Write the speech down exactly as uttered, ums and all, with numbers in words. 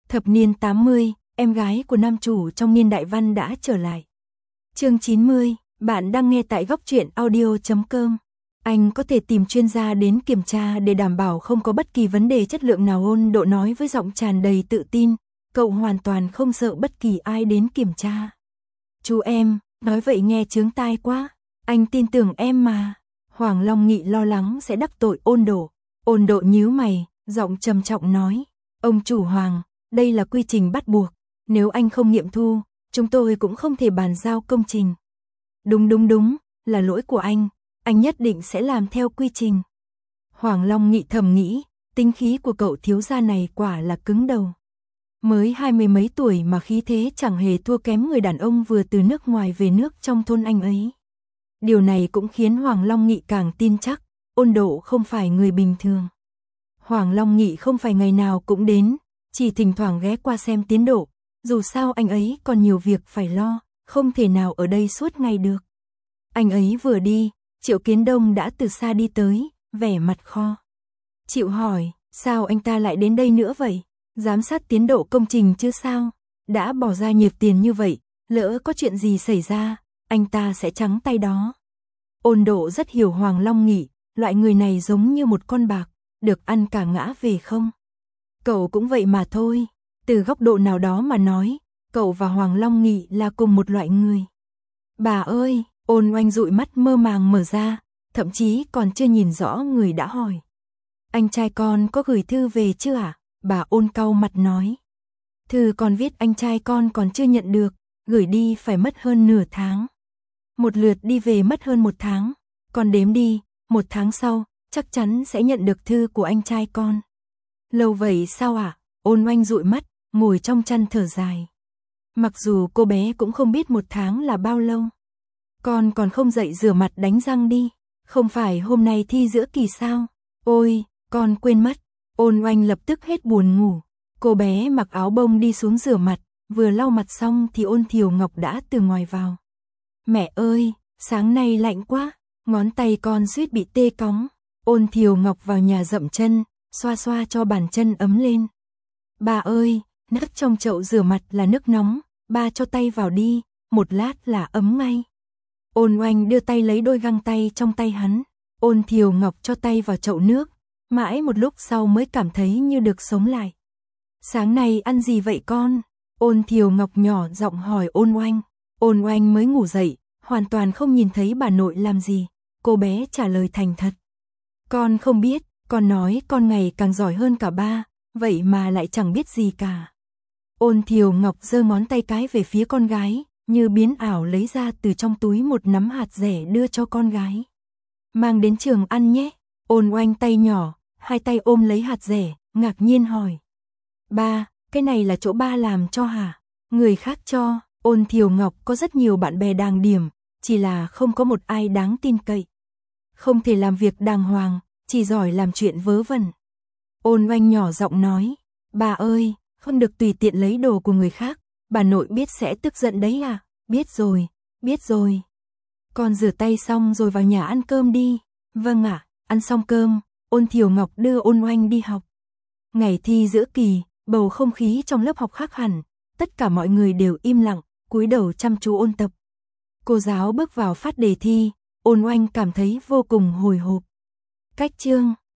Thập niên tám mươi, em gái của nam chủ trong niên đại văn đã trở lại. Chương chín mươi, bạn đang nghe tại góc truyện audio chấm com. Anh có thể tìm chuyên gia đến kiểm tra để đảm bảo không có bất kỳ vấn đề chất lượng nào. Ôn Độ nói với giọng tràn đầy tự tin, cậu hoàn toàn không sợ bất kỳ ai đến kiểm tra. Chú em, nói vậy nghe chướng tai quá, anh tin tưởng em mà. Hoàng Long Nghị lo lắng sẽ đắc tội Ôn Độ. Ôn Độ nhíu mày, giọng trầm trọng nói, ông chủ Hoàng, đây là quy trình bắt buộc, nếu anh không nghiệm thu, chúng tôi cũng không thể bàn giao công trình. Đúng đúng đúng, là lỗi của anh, anh nhất định sẽ làm theo quy trình. Hoàng Long Nghị thầm nghĩ, tính khí của cậu thiếu gia này quả là cứng đầu. Mới hai mươi mấy tuổi mà khí thế chẳng hề thua kém người đàn ông vừa từ nước ngoài về nước trong thôn anh ấy. Điều này cũng khiến Hoàng Long Nghị càng tin chắc, Ôn Độ không phải người bình thường. Hoàng Long Nghị không phải ngày nào cũng đến, chỉ thỉnh thoảng ghé qua xem tiến độ, dù sao anh ấy còn nhiều việc phải lo, không thể nào ở đây suốt ngày được. Anh ấy vừa đi, Triệu Kiến Đông đã từ xa đi tới, vẻ mặt kho. Triệu hỏi, sao anh ta lại đến đây nữa vậy? Giám sát tiến độ công trình chứ sao? Đã bỏ ra nhiều tiền như vậy, lỡ có chuyện gì xảy ra, anh ta sẽ trắng tay đó. Ôn Độ rất hiểu Hoàng Long Nghị, loại người này giống như một con bạc, được ăn cả ngã về không. Cậu cũng vậy mà thôi, từ góc độ nào đó mà nói, cậu và Hoàng Long Nghị là cùng một loại người. Bà ơi, Ôn Oanh dụi mắt mơ màng mở ra, thậm chí còn chưa nhìn rõ người đã hỏi. Anh trai con có gửi thư về chưa ạ? À? Bà Ôn cau mặt nói. Thư con viết anh trai con còn chưa nhận được, gửi đi phải mất hơn nửa tháng. Một lượt đi về mất hơn một tháng, con đếm đi, một tháng sau, chắc chắn sẽ nhận được thư của anh trai con. Lâu vậy sao ạ? À? Ôn Oanh dụi mắt, ngồi trong chăn thở dài. Mặc dù cô bé cũng không biết một tháng là bao lâu. Con còn không dậy rửa mặt đánh răng đi, không phải hôm nay thi giữa kỳ sao? Ôi, con quên mất. Ôn Oanh lập tức hết buồn ngủ. Cô bé mặc áo bông đi xuống rửa mặt, vừa lau mặt xong thì Ôn Thiều Ngọc đã từ ngoài vào. Mẹ ơi, sáng nay lạnh quá, ngón tay con suýt bị tê cóng. Ôn Thiều Ngọc vào nhà dậm chân, xoa xoa cho bàn chân ấm lên. Bà ơi, nước trong chậu rửa mặt là nước nóng, ba cho tay vào đi, một lát là ấm ngay. Ôn Oanh đưa tay lấy đôi găng tay trong tay hắn, Ôn Thiều Ngọc cho tay vào chậu nước, mãi một lúc sau mới cảm thấy như được sống lại. Sáng nay ăn gì vậy con? Ôn Thiều Ngọc nhỏ giọng hỏi Ôn Oanh. Ôn Oanh mới ngủ dậy, hoàn toàn không nhìn thấy bà nội làm gì, cô bé trả lời thành thật. Con không biết, con nói con ngày càng giỏi hơn cả ba, vậy mà lại chẳng biết gì cả. Ôn Thiều Ngọc giơ ngón tay cái về phía con gái, như biến ảo lấy ra từ trong túi một nắm hạt dẻ đưa cho con gái. Mang đến trường ăn nhé. Ôn Oanh tay nhỏ, hai tay ôm lấy hạt dẻ, ngạc nhiên hỏi. Ba, cái này là chỗ ba làm cho hả? Người khác cho. Ôn Thiều Ngọc có rất nhiều bạn bè đàng điểm, chỉ là không có một ai đáng tin cậy. Không thể làm việc đàng hoàng, chỉ giỏi làm chuyện vớ vẩn. Ôn Oanh nhỏ giọng nói, bà ơi, không được tùy tiện lấy đồ của người khác, bà nội biết sẽ tức giận đấy à? Biết rồi, biết rồi. Con rửa tay xong rồi vào nhà ăn cơm đi. Vâng ạ, ăn xong cơm, Ôn Thiều Ngọc đưa Ôn Oanh đi học. Ngày thi giữa kỳ, bầu không khí trong lớp học khác hẳn, tất cả mọi người đều im lặng, cúi đầu chăm chú ôn tập. Cô giáo bước vào phát đề thi, Ôn Oanh cảm thấy vô cùng hồi hộp. Cách chương